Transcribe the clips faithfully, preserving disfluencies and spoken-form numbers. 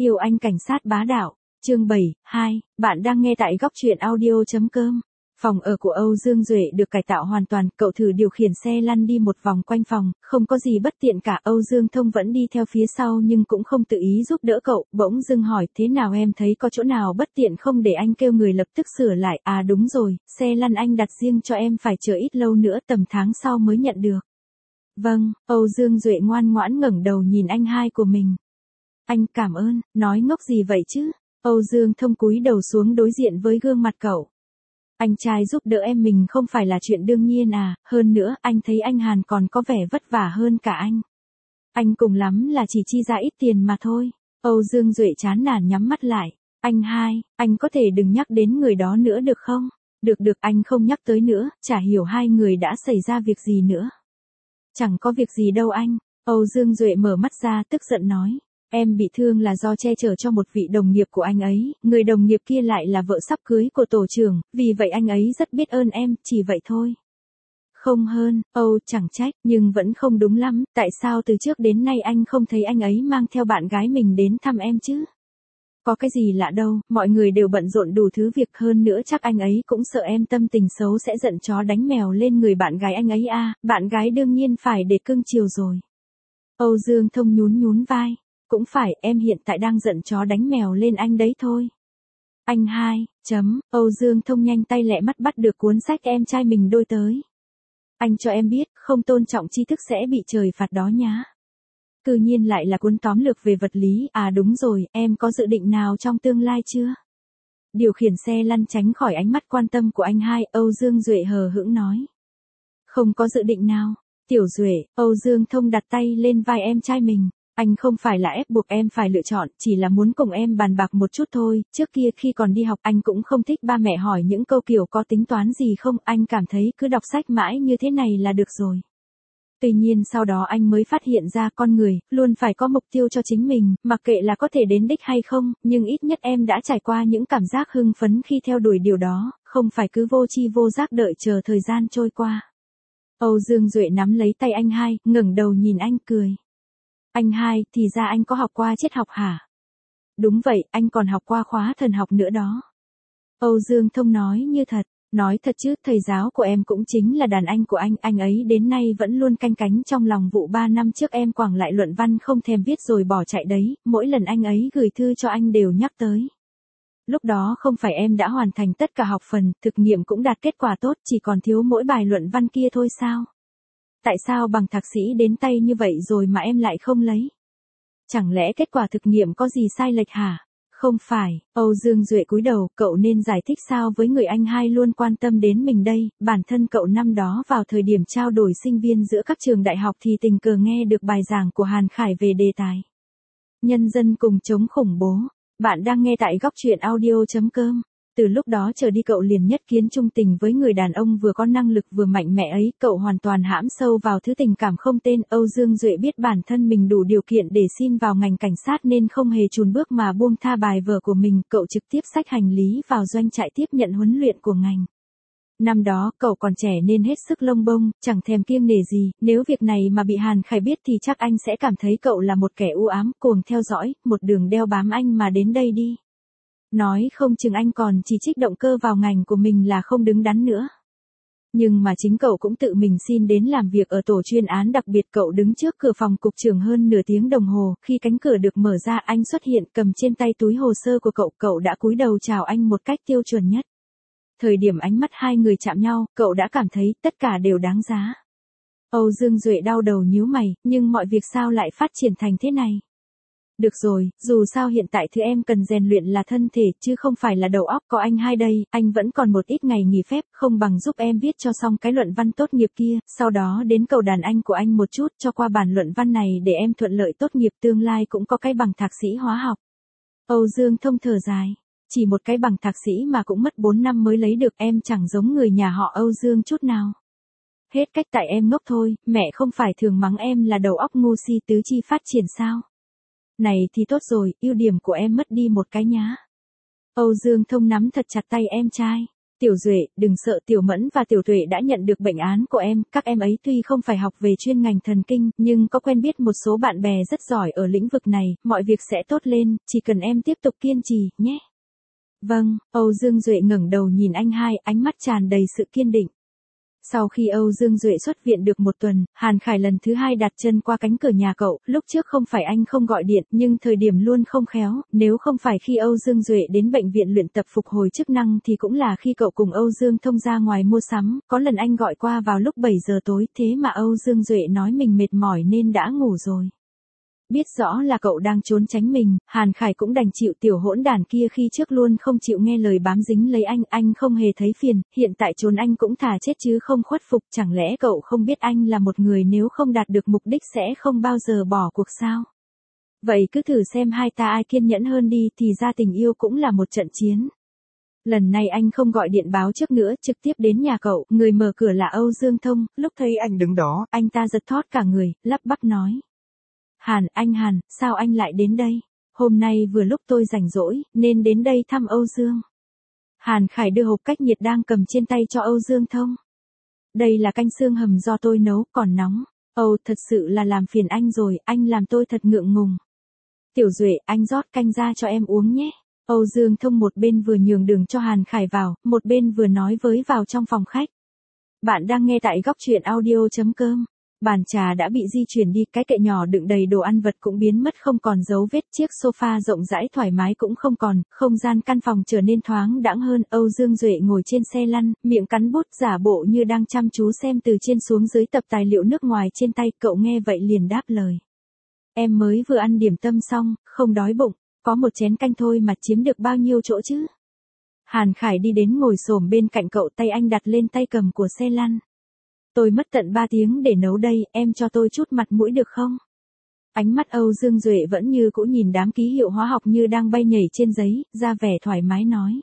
Yêu anh cảnh sát bá đạo. Chương bảy, hai, bạn đang nghe tại góc truyện audio.com. Phòng ở của Âu Dương Duệ được cải tạo hoàn toàn, cậu thử điều khiển xe lăn đi một vòng quanh phòng, không có gì bất tiện cả. Âu Dương Thông vẫn đi theo phía sau nhưng cũng không tự ý giúp đỡ cậu, bỗng dưng hỏi, thế nào em thấy có chỗ nào bất tiện không để anh kêu người lập tức sửa lại. À đúng rồi, xe lăn anh đặt riêng cho em phải chờ ít lâu nữa, tầm tháng sau mới nhận được. Vâng, Âu Dương Duệ ngoan ngoãn ngẩng đầu nhìn anh hai của mình. Anh cảm ơn, nói ngốc gì vậy chứ? Âu Dương Thông cúi đầu xuống đối diện với gương mặt cậu. Anh trai giúp đỡ em mình không phải là chuyện đương nhiên à, hơn nữa anh thấy anh Hàn còn có vẻ vất vả hơn cả anh. Anh cùng lắm là chỉ chi ra ít tiền mà thôi. Âu Dương Duệ chán nản nhắm mắt lại. Anh hai, anh có thể đừng nhắc đến người đó nữa được không? Được được, anh không nhắc tới nữa, chả hiểu hai người đã xảy ra việc gì nữa. Chẳng có việc gì đâu anh. Âu Dương Duệ mở mắt ra tức giận nói. Em bị thương là do che chở cho một vị đồng nghiệp của anh ấy, người đồng nghiệp kia lại là vợ sắp cưới của tổ trưởng, vì vậy anh ấy rất biết ơn em, chỉ vậy thôi. Không hơn, Âu chẳng trách, nhưng vẫn không đúng lắm, tại sao từ trước đến nay anh không thấy anh ấy mang theo bạn gái mình đến thăm em chứ? Có cái gì lạ đâu, mọi người đều bận rộn đủ thứ việc, hơn nữa chắc anh ấy cũng sợ em tâm tình xấu sẽ giận chó đánh mèo lên người bạn gái anh ấy à, bạn gái đương nhiên phải để cưng chiều rồi. Âu Dương Thông nhún nhún vai. Cũng phải, em hiện tại đang giận chó đánh mèo lên anh đấy thôi. Anh hai, chấm, Âu Dương Thông nhanh tay lẹ mắt bắt được cuốn sách em trai mình đôi tới. Anh cho em biết, không tôn trọng tri thức sẽ bị trời phạt đó nhá. Cư nhiên lại là cuốn tóm lược về vật lý, à đúng rồi, em có dự định nào trong tương lai chưa? Điều khiển xe lăn tránh khỏi ánh mắt quan tâm của anh hai, Âu Dương Duệ hờ hững nói. Không có dự định nào, Tiểu Duệ, Âu Dương Thông đặt tay lên vai em trai mình. Anh không phải là ép buộc em phải lựa chọn, chỉ là muốn cùng em bàn bạc một chút thôi, trước kia khi còn đi học anh cũng không thích ba mẹ hỏi những câu kiểu có tính toán gì không, anh cảm thấy cứ đọc sách mãi như thế này là được rồi. Tuy nhiên sau đó anh mới phát hiện ra con người, luôn phải có mục tiêu cho chính mình, mặc kệ là có thể đến đích hay không, nhưng ít nhất em đã trải qua những cảm giác hưng phấn khi theo đuổi điều đó, không phải cứ vô tri vô giác đợi chờ thời gian trôi qua. Âu Dương Duệ nắm lấy tay anh hai, ngẩng đầu nhìn anh cười. Anh hai, thì ra anh có học qua triết học hả? Đúng vậy, anh còn học qua khóa thần học nữa đó. Âu Dương Thông nói như thật, nói thật chứ, thầy giáo của em cũng chính là đàn anh của anh, anh ấy đến nay vẫn luôn canh cánh trong lòng vụ ba năm trước em quẳng lại luận văn không thèm viết rồi bỏ chạy đấy, mỗi lần anh ấy gửi thư cho anh đều nhắc tới. Lúc đó không phải em đã hoàn thành tất cả học phần, thực nghiệm cũng đạt kết quả tốt, chỉ còn thiếu mỗi bài luận văn kia thôi sao? Tại sao bằng thạc sĩ đến tay như vậy rồi mà em lại không lấy? Chẳng lẽ kết quả thực nghiệm có gì sai lệch hả? Không phải, Âu Dương Duệ cúi đầu, cậu nên giải thích sao với người anh hai luôn quan tâm đến mình đây, bản thân cậu năm đó vào thời điểm trao đổi sinh viên giữa các trường đại học thì tình cờ nghe được bài giảng của Hàn Khải về đề tài nhân dân cùng chống khủng bố. Bạn đang nghe tại góc truyện audio.com. Từ lúc đó trở đi cậu liền nhất kiến trung tình với người đàn ông vừa có năng lực vừa mạnh mẽ ấy, cậu hoàn toàn hãm sâu vào thứ tình cảm không tên. Âu Dương Duệ biết bản thân mình đủ điều kiện để xin vào ngành cảnh sát nên không hề chùn bước mà buông tha bài vở của mình, cậu trực tiếp xách hành lý vào doanh trại tiếp nhận huấn luyện của ngành. Năm đó cậu còn trẻ nên hết sức lông bông, chẳng thèm kiêng nể gì, nếu việc này mà bị Hàn Khải biết thì chắc anh sẽ cảm thấy cậu là một kẻ u ám, cuồng theo dõi, một đường đeo bám anh mà đến đây đi. Nói không chừng anh còn chỉ trích động cơ vào ngành của mình là không đứng đắn nữa. Nhưng mà chính cậu cũng tự mình xin đến làm việc ở tổ chuyên án đặc biệt, cậu đứng trước cửa phòng cục trưởng hơn nửa tiếng đồng hồ, khi cánh cửa được mở ra anh xuất hiện cầm trên tay túi hồ sơ của cậu, cậu đã cúi đầu chào anh một cách tiêu chuẩn nhất. Thời điểm ánh mắt hai người chạm nhau, cậu đã cảm thấy tất cả đều đáng giá. Âu Dương Duệ đau đầu nhíu mày, nhưng mọi việc sao lại phát triển thành thế này? Được rồi, dù sao hiện tại thứ em cần rèn luyện là thân thể, chứ không phải là đầu óc, có anh hai đây, anh vẫn còn một ít ngày nghỉ phép, không bằng giúp em viết cho xong cái luận văn tốt nghiệp kia, sau đó đến cầu đàn anh của anh một chút cho qua bản luận văn này để em thuận lợi tốt nghiệp, tương lai cũng có cái bằng thạc sĩ hóa học. Âu Dương Thông thở dài, chỉ một cái bằng thạc sĩ mà cũng mất bốn năm mới lấy được, em chẳng giống người nhà họ Âu Dương chút nào. Hết cách tại em ngốc thôi, mẹ không phải thường mắng em là đầu óc ngu si tứ chi phát triển sao? Này thì tốt rồi, ưu điểm của em mất đi một cái nhá. Âu Dương Thông nắm thật chặt tay em trai. Tiểu Duệ, đừng sợ, Tiểu Mẫn và Tiểu Tuệ đã nhận được bệnh án của em, các em ấy tuy không phải học về chuyên ngành thần kinh, nhưng có quen biết một số bạn bè rất giỏi ở lĩnh vực này, mọi việc sẽ tốt lên, chỉ cần em tiếp tục kiên trì, nhé. Vâng, Âu Dương Duệ ngẩng đầu nhìn anh hai, ánh mắt tràn đầy sự kiên định. Sau khi Âu Dương Duệ xuất viện được một tuần, Hàn Khải lần thứ hai đặt chân qua cánh cửa nhà cậu, lúc trước không phải anh không gọi điện, nhưng thời điểm luôn không khéo, nếu không phải khi Âu Dương Duệ đến bệnh viện luyện tập phục hồi chức năng thì cũng là khi cậu cùng Âu Dương Thông ra ngoài mua sắm, có lần anh gọi qua vào lúc bảy giờ tối, thế mà Âu Dương Duệ nói mình mệt mỏi nên đã ngủ rồi. Biết rõ là cậu đang trốn tránh mình, Hàn Khải cũng đành chịu tiểu hỗn đàn kia khi trước luôn không chịu nghe lời bám dính lấy anh, anh không hề thấy phiền, hiện tại trốn anh cũng thà chết chứ không khuất phục, chẳng lẽ cậu không biết anh là một người nếu không đạt được mục đích sẽ không bao giờ bỏ cuộc sao? Vậy cứ thử xem hai ta ai kiên nhẫn hơn đi, thì ra tình yêu cũng là một trận chiến. Lần này anh không gọi điện báo trước nữa, trực tiếp đến nhà cậu, người mở cửa là Âu Dương Thông, lúc thấy anh đứng đó, anh ta giật thót cả người, lắp bắp nói. Hàn, anh Hàn, sao anh lại đến đây? Hôm nay vừa lúc tôi rảnh rỗi, nên đến đây thăm Âu Dương. Hàn Khải đưa hộp cách nhiệt đang cầm trên tay cho Âu Dương Thông. Đây là canh xương hầm do tôi nấu, còn nóng. Âu, thật sự là làm phiền anh rồi, anh làm tôi thật ngượng ngùng. Tiểu Duệ, anh rót canh ra cho em uống nhé. Âu Dương Thông một bên vừa nhường đường cho Hàn Khải vào, một bên vừa nói với vào trong phòng khách. Bạn đang nghe tại góc truyện audio chấm com. Bàn trà đã bị di chuyển đi, cái kệ nhỏ đựng đầy đồ ăn vật cũng biến mất không còn dấu vết, chiếc sofa rộng rãi thoải mái cũng không còn, không gian căn phòng trở nên thoáng đãng hơn. Âu Dương Duệ ngồi trên xe lăn, miệng cắn bút giả bộ như đang chăm chú xem từ trên xuống dưới tập tài liệu nước ngoài trên tay, cậu nghe vậy liền đáp lời. Em mới vừa ăn điểm tâm xong, không đói bụng, có một chén canh thôi mà chiếm được bao nhiêu chỗ chứ? Hàn Khải đi đến ngồi xổm bên cạnh cậu, tay anh đặt lên tay cầm của xe lăn. Tôi mất tận ba tiếng để nấu đây, em cho tôi chút mặt mũi được không? Ánh mắt Âu Dương Duệ vẫn như cũ nhìn đám ký hiệu hóa học như đang bay nhảy trên giấy, ra vẻ thoải mái nói.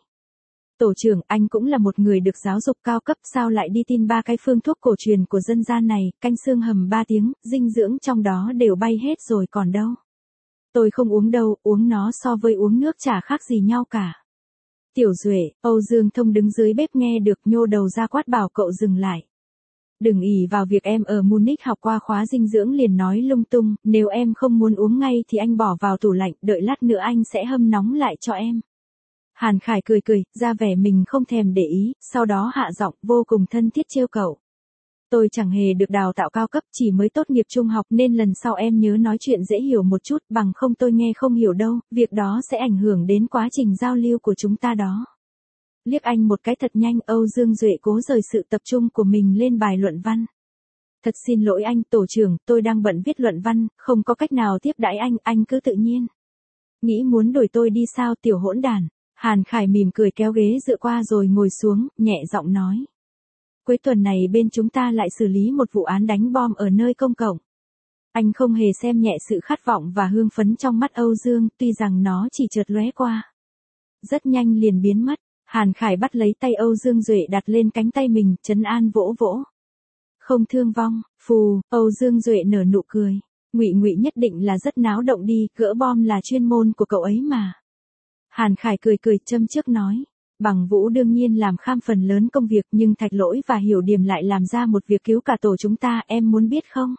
Tổ trưởng, anh cũng là một người được giáo dục cao cấp, sao lại đi tin ba cái phương thuốc cổ truyền của dân gian này, canh xương hầm ba tiếng, dinh dưỡng trong đó đều bay hết rồi còn đâu. Tôi không uống đâu, uống nó so với uống nước chả khác gì nhau cả. Tiểu Duệ, Âu Dương Thông đứng dưới bếp nghe được, nhô đầu ra quát bảo cậu dừng lại. Đừng ỷ vào việc em ở Munich học qua khóa dinh dưỡng liền nói lung tung, nếu em không muốn uống ngay thì anh bỏ vào tủ lạnh, đợi lát nữa anh sẽ hâm nóng lại cho em. Hàn Khải cười cười, ra vẻ mình không thèm để ý, sau đó hạ giọng vô cùng thân thiết trêu cậu. Tôi chẳng hề được đào tạo cao cấp, chỉ mới tốt nghiệp trung học nên lần sau em nhớ nói chuyện dễ hiểu một chút, bằng không tôi nghe không hiểu đâu, việc đó sẽ ảnh hưởng đến quá trình giao lưu của chúng ta đó. Liếc anh một cái thật nhanh, Âu Dương Duệ cố rời sự tập trung của mình lên bài luận văn. Thật xin lỗi anh, tổ trưởng, tôi đang bận viết luận văn, không có cách nào tiếp đãi anh, anh cứ tự nhiên. Nghĩ muốn đuổi tôi đi sao, tiểu hỗn đàn? Hàn Khải mỉm cười kéo ghế dựa qua rồi ngồi xuống, nhẹ giọng nói. Cuối tuần này bên chúng ta lại xử lý một vụ án đánh bom ở nơi công cộng. Anh không hề xem nhẹ sự khát vọng và hương phấn trong mắt Âu Dương, tuy rằng nó chỉ chợt lóe qua. Rất nhanh liền biến mất. Hàn Khải bắt lấy tay Âu Dương Duệ đặt lên cánh tay mình, trấn an vỗ vỗ. Không thương vong, phù, Âu Dương Duệ nở nụ cười. Ngụy Ngụy nhất định là rất náo động đi, gỡ bom là chuyên môn của cậu ấy mà. Hàn Khải cười cười châm chước nói. Bằng Vũ đương nhiên làm kham phần lớn công việc, nhưng Thạch Lỗi và Hiểu Điềm lại làm ra một việc cứu cả tổ chúng ta, em muốn biết không?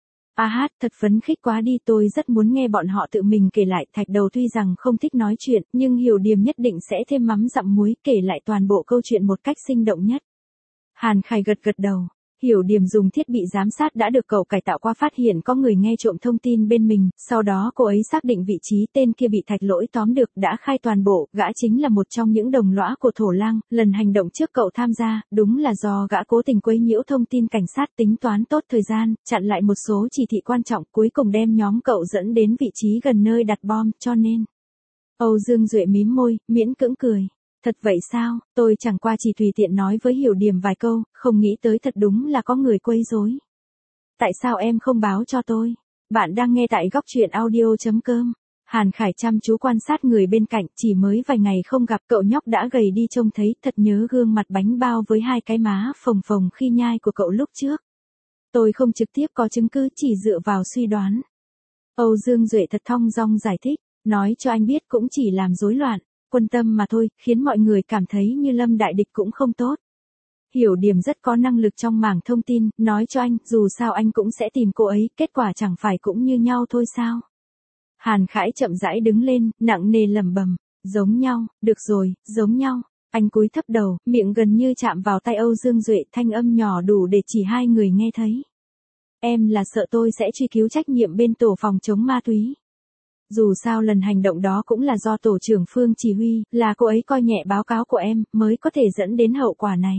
A hát, thật phấn khích quá đi, tôi rất muốn nghe bọn họ tự mình kể lại. Thạch Đầu tuy rằng không thích nói chuyện, nhưng Hiểu Điềm nhất định sẽ thêm mắm dặm muối, kể lại toàn bộ câu chuyện một cách sinh động nhất. Hàn Khải gật gật đầu. Hiểu Điềm dùng thiết bị giám sát đã được cậu cải tạo qua phát hiện có người nghe trộm thông tin bên mình, sau đó cô ấy xác định vị trí tên kia bị Thạch Lỗi tóm được, đã khai toàn bộ, gã chính là một trong những đồng lõa của Thổ Lang, lần hành động trước cậu tham gia, đúng là do gã cố tình quấy nhiễu thông tin cảnh sát, tính toán tốt thời gian, chặn lại một số chỉ thị quan trọng, cuối cùng đem nhóm cậu dẫn đến vị trí gần nơi đặt bom, cho nên. Âu Dương Duệ mím môi, miễn cưỡng cười. Thật vậy sao, tôi chẳng qua chỉ tùy tiện nói với Hiểu Điềm vài câu, không nghĩ tới thật đúng là có người quấy rối. Tại sao em không báo cho tôi? Bạn đang nghe tại góc truyện audio chấm com. Hàn Khải chăm chú quan sát người bên cạnh, chỉ mới vài ngày không gặp cậu nhóc đã gầy đi trông thấy, thật nhớ gương mặt bánh bao với hai cái má phồng phồng khi nhai của cậu lúc trước. Tôi không trực tiếp có chứng cứ, chỉ dựa vào suy đoán. Âu Dương Duệ thật thong dong giải thích, nói cho anh biết cũng chỉ làm rối loạn. quân tâm mà thôi, khiến mọi người cảm thấy như Lâm đại địch cũng không tốt. Hiểu Điểm rất có năng lực trong mảng thông tin, nói cho anh, dù sao anh cũng sẽ tìm cô ấy, kết quả chẳng phải cũng như nhau thôi sao. Hàn Khải chậm rãi đứng lên, nặng nề lẩm bẩm, giống nhau, được rồi, giống nhau. Anh cúi thấp đầu, miệng gần như chạm vào tay Âu Dương Duệ, thanh âm nhỏ đủ để chỉ hai người nghe thấy. Em là sợ tôi sẽ truy cứu trách nhiệm bên tổ phòng chống ma túy. Dù sao lần hành động đó cũng là do tổ trưởng Phương chỉ huy, là cô ấy coi nhẹ báo cáo của em, mới có thể dẫn đến hậu quả này.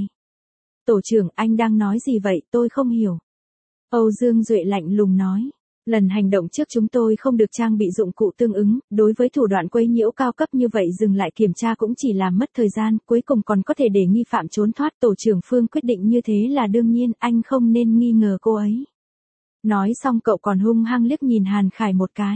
Tổ trưởng, anh đang nói gì vậy, tôi không hiểu. Âu Dương Duệ lạnh lùng nói. Lần hành động trước chúng tôi không được trang bị dụng cụ tương ứng, đối với thủ đoạn quấy nhiễu cao cấp như vậy dừng lại kiểm tra cũng chỉ làm mất thời gian, cuối cùng còn có thể để nghi phạm trốn thoát. Tổ trưởng Phương quyết định như thế là đương nhiên, anh không nên nghi ngờ cô ấy. Nói xong cậu còn hung hăng liếc nhìn Hàn Khải một cái.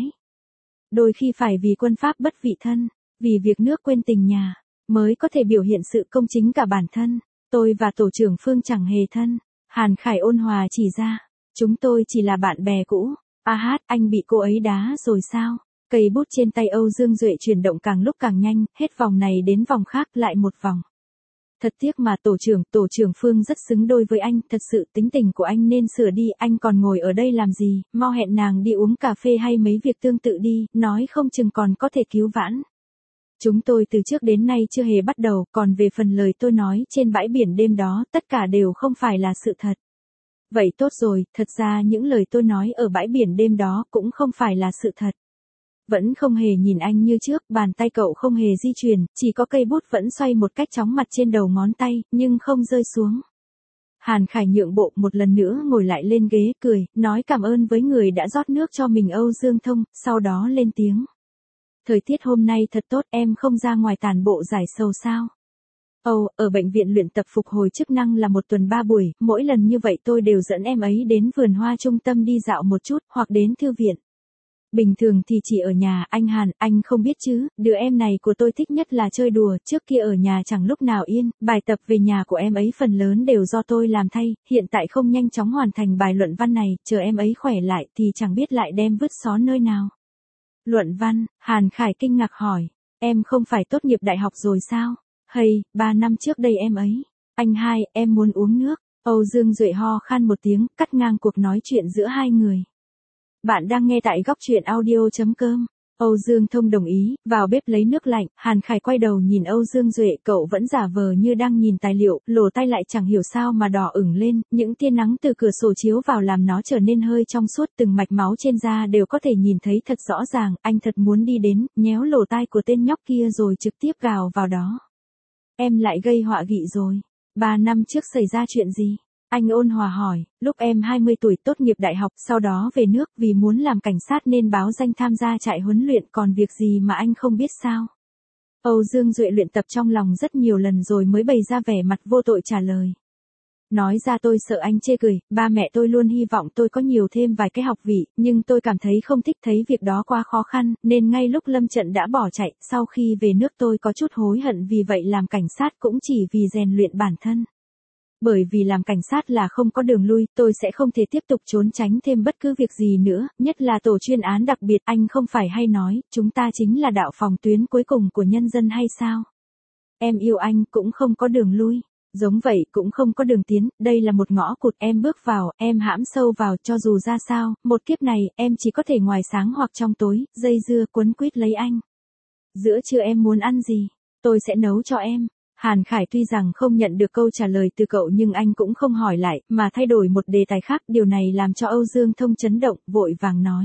Đôi khi phải vì quân pháp bất vị thân, vì việc nước quên tình nhà, mới có thể biểu hiện sự công chính cả bản thân. Tôi và tổ trưởng Phương chẳng hề thân. Hàn Khải ôn hòa chỉ ra, chúng tôi chỉ là bạn bè cũ. A hát, anh bị cô ấy đá rồi sao? Cây bút trên tay Âu Dương Duệ chuyển động càng lúc càng nhanh, hết vòng này đến vòng khác lại một vòng. Thật tiếc mà tổ trưởng, tổ trưởng Phương rất xứng đôi với anh, thật sự tính tình của anh nên sửa đi, anh còn ngồi ở đây làm gì, mau hẹn nàng đi uống cà phê hay mấy việc tương tự đi, nói không chừng còn có thể cứu vãn. Chúng tôi từ trước đến nay chưa hề bắt đầu, còn về phần lời tôi nói trên bãi biển đêm đó, tất cả đều không phải là sự thật. Vậy tốt rồi, thật ra những lời tôi nói ở bãi biển đêm đó cũng không phải là sự thật. Vẫn không hề nhìn anh như trước, bàn tay cậu không hề di chuyển, chỉ có cây bút vẫn xoay một cách chóng mặt trên đầu ngón tay, nhưng không rơi xuống. Hàn Khải nhượng bộ một lần nữa ngồi lại lên ghế, cười, nói cảm ơn với người đã rót nước cho mình Âu Dương Thông, sau đó lên tiếng. Thời tiết hôm nay thật tốt, em không ra ngoài tản bộ giải sầu sao? Ồ, ở bệnh viện luyện tập phục hồi chức năng là một tuần ba buổi, mỗi lần như vậy tôi đều dẫn em ấy đến vườn hoa trung tâm đi dạo một chút, hoặc đến thư viện. Bình thường thì chỉ ở nhà, anh Hàn, anh không biết chứ, đứa em này của tôi thích nhất là chơi đùa, trước kia ở nhà chẳng lúc nào yên, bài tập về nhà của em ấy phần lớn đều do tôi làm thay, hiện tại không nhanh chóng hoàn thành bài luận văn này, chờ em ấy khỏe lại thì chẳng biết lại đem vứt xó nơi nào. Luận văn, Hàn Khải kinh ngạc hỏi, em không phải tốt nghiệp đại học rồi sao? Hay, ba năm trước đây em ấy. Anh hai, em muốn uống nước. Âu Dương Duệ ho khan một tiếng, cắt ngang cuộc nói chuyện giữa hai người. Bạn đang nghe tại góc truyện audio.com. Âu Dương Thông đồng ý, vào bếp lấy nước lạnh, Hàn Khải quay đầu nhìn Âu Dương Duệ, cậu vẫn giả vờ như đang nhìn tài liệu, lỗ tai lại chẳng hiểu sao mà đỏ ửng lên, những tia nắng từ cửa sổ chiếu vào làm nó trở nên hơi trong suốt, từng mạch máu trên da đều có thể nhìn thấy thật rõ ràng, anh thật muốn đi đến, nhéo lỗ tai của tên nhóc kia rồi trực tiếp gào vào đó. Em lại gây họa nghị rồi. Ba năm trước xảy ra chuyện gì? Anh ôn hòa hỏi, lúc em hai mươi tuổi tốt nghiệp đại học, sau đó về nước vì muốn làm cảnh sát nên báo danh tham gia trại huấn luyện, còn việc gì mà anh không biết sao? Âu Dương Duệ luyện tập trong lòng rất nhiều lần rồi mới bày ra vẻ mặt vô tội trả lời. Nói ra tôi sợ anh chê cười, ba mẹ tôi luôn hy vọng tôi có nhiều thêm vài cái học vị, nhưng tôi cảm thấy không thích, thấy việc đó quá khó khăn, nên ngay lúc lâm trận đã bỏ chạy, sau khi về nước tôi có chút hối hận, vì vậy làm cảnh sát cũng chỉ vì rèn luyện bản thân. Bởi vì làm cảnh sát là không có đường lui, tôi sẽ không thể tiếp tục trốn tránh thêm bất cứ việc gì nữa, nhất là tổ chuyên án đặc biệt, anh không phải hay nói, chúng ta chính là đạo phòng tuyến cuối cùng của nhân dân hay sao? Em yêu anh cũng không có đường lui. Giống vậy cũng không có đường tiến, đây là một ngõ cụt, em bước vào, em hãm sâu vào, cho dù ra sao, một kiếp này, em chỉ có thể ngoài sáng hoặc trong tối, dây dưa quấn quýt lấy anh. Giữa trưa em muốn ăn gì? Tôi sẽ nấu cho em. Hàn Khải tuy rằng không nhận được câu trả lời từ cậu nhưng anh cũng không hỏi lại, mà thay đổi một đề tài khác, điều này làm cho Âu Dương Thông chấn động, vội vàng nói.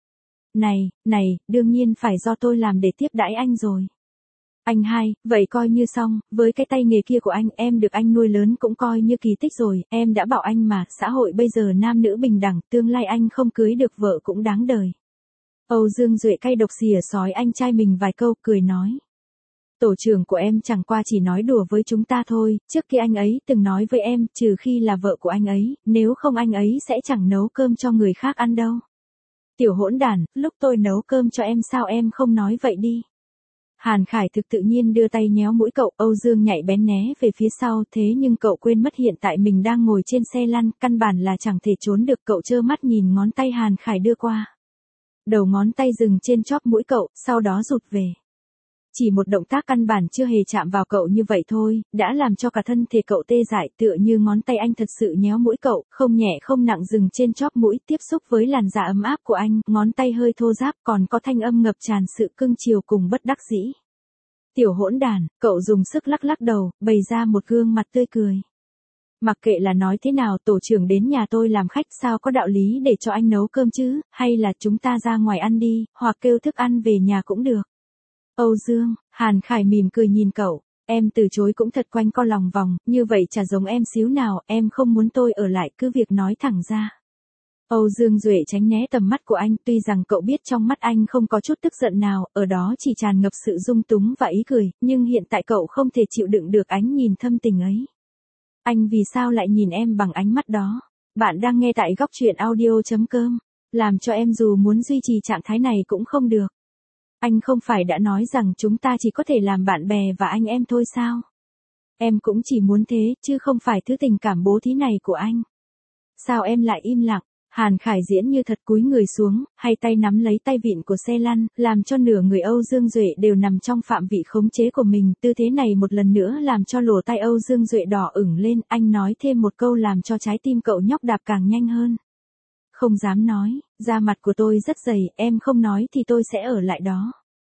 Này, này, đương nhiên phải do tôi làm để tiếp đãi anh rồi. Anh hai, vậy coi như xong, với cái tay nghề kia của anh, em được anh nuôi lớn cũng coi như kỳ tích rồi, em đã bảo anh mà, xã hội bây giờ nam nữ bình đẳng, tương lai anh không cưới được vợ cũng đáng đời. Âu Dương Duệ cay độc xìa sói anh trai mình vài câu, cười nói. Tổ trưởng của em chẳng qua chỉ nói đùa với chúng ta thôi, trước kia anh ấy từng nói với em, trừ khi là vợ của anh ấy, nếu không anh ấy sẽ chẳng nấu cơm cho người khác ăn đâu. Tiểu hỗn đản, lúc tôi nấu cơm cho em sao em không nói vậy đi. Hàn Khải thực tự nhiên đưa tay nhéo mũi cậu, Âu Dương nhạy bén né về phía sau, thế nhưng cậu quên mất hiện tại mình đang ngồi trên xe lăn, căn bản là chẳng thể trốn được, cậu trơ mắt nhìn ngón tay Hàn Khải đưa qua. Đầu ngón tay dừng trên chóp mũi cậu, sau đó rụt về. Chỉ một động tác căn bản chưa hề chạm vào cậu như vậy thôi, đã làm cho cả thân thể cậu tê dại, tựa như ngón tay anh thật sự nhéo mũi cậu, không nhẹ không nặng dừng trên chóp mũi, tiếp xúc với làn da ấm áp của anh, ngón tay hơi thô ráp, còn có thanh âm ngập tràn sự cưng chiều cùng bất đắc dĩ. Tiểu hỗn đàn, cậu dùng sức lắc lắc đầu, bày ra một gương mặt tươi cười. Mặc kệ là nói thế nào, tổ trưởng đến nhà tôi làm khách sao có đạo lý để cho anh nấu cơm chứ, hay là chúng ta ra ngoài ăn đi, hoặc kêu thức ăn về nhà cũng được. Âu Dương, Hàn Khải mỉm cười nhìn cậu, em từ chối cũng thật quanh co lòng vòng, như vậy chả giống em xíu nào, em không muốn tôi ở lại, cứ việc nói thẳng ra. Âu Dương Duệ tránh né tầm mắt của anh, tuy rằng cậu biết trong mắt anh không có chút tức giận nào, ở đó chỉ tràn ngập sự dung túng và ý cười, nhưng hiện tại cậu không thể chịu đựng được ánh nhìn thâm tình ấy. Anh vì sao lại nhìn em bằng ánh mắt đó? Bạn đang nghe tại góc truyện audio chấm com, làm cho em dù muốn duy trì trạng thái này cũng không được. Anh không phải đã nói rằng chúng ta chỉ có thể làm bạn bè và anh em thôi sao? Em cũng chỉ muốn thế, chứ không phải thứ tình cảm bố thí này của anh. Sao em lại im lặng? Hàn Khải diễn như thật cúi người xuống, hai tay nắm lấy tay vịn của xe lăn, làm cho nửa người Âu Dương Duệ đều nằm trong phạm vị khống chế của mình. Tư thế này một lần nữa làm cho lỗ tai Âu Dương Duệ đỏ ửng lên, anh nói thêm một câu làm cho trái tim cậu nhóc đạp càng nhanh hơn. Không dám nói, da mặt của tôi rất dày, em không nói thì tôi sẽ ở lại đó.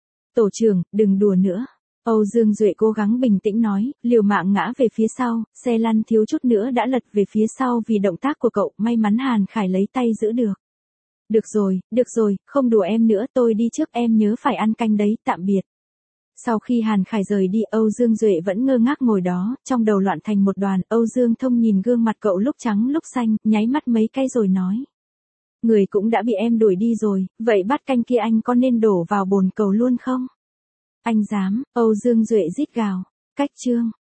Tổ trưởng, đừng đùa nữa. Âu Dương Duệ cố gắng bình tĩnh nói, liều mạng ngã về phía sau, xe lăn thiếu chút nữa đã lật về phía sau vì động tác của cậu, may mắn Hàn Khải lấy tay giữ được. Được rồi, được rồi, không đùa em nữa, tôi đi trước, em nhớ phải ăn canh đấy, tạm biệt. Sau khi Hàn Khải rời đi, Âu Dương Duệ vẫn ngơ ngác ngồi đó, trong đầu loạn thành một đoàn. Âu Dương Thông nhìn gương mặt cậu lúc trắng lúc xanh, nháy mắt mấy cái rồi nói. Người cũng đã bị em đuổi đi rồi, vậy bát canh kia anh có nên đổ vào bồn cầu luôn không? Anh dám, Âu Dương Duệ rít gào. Cách chương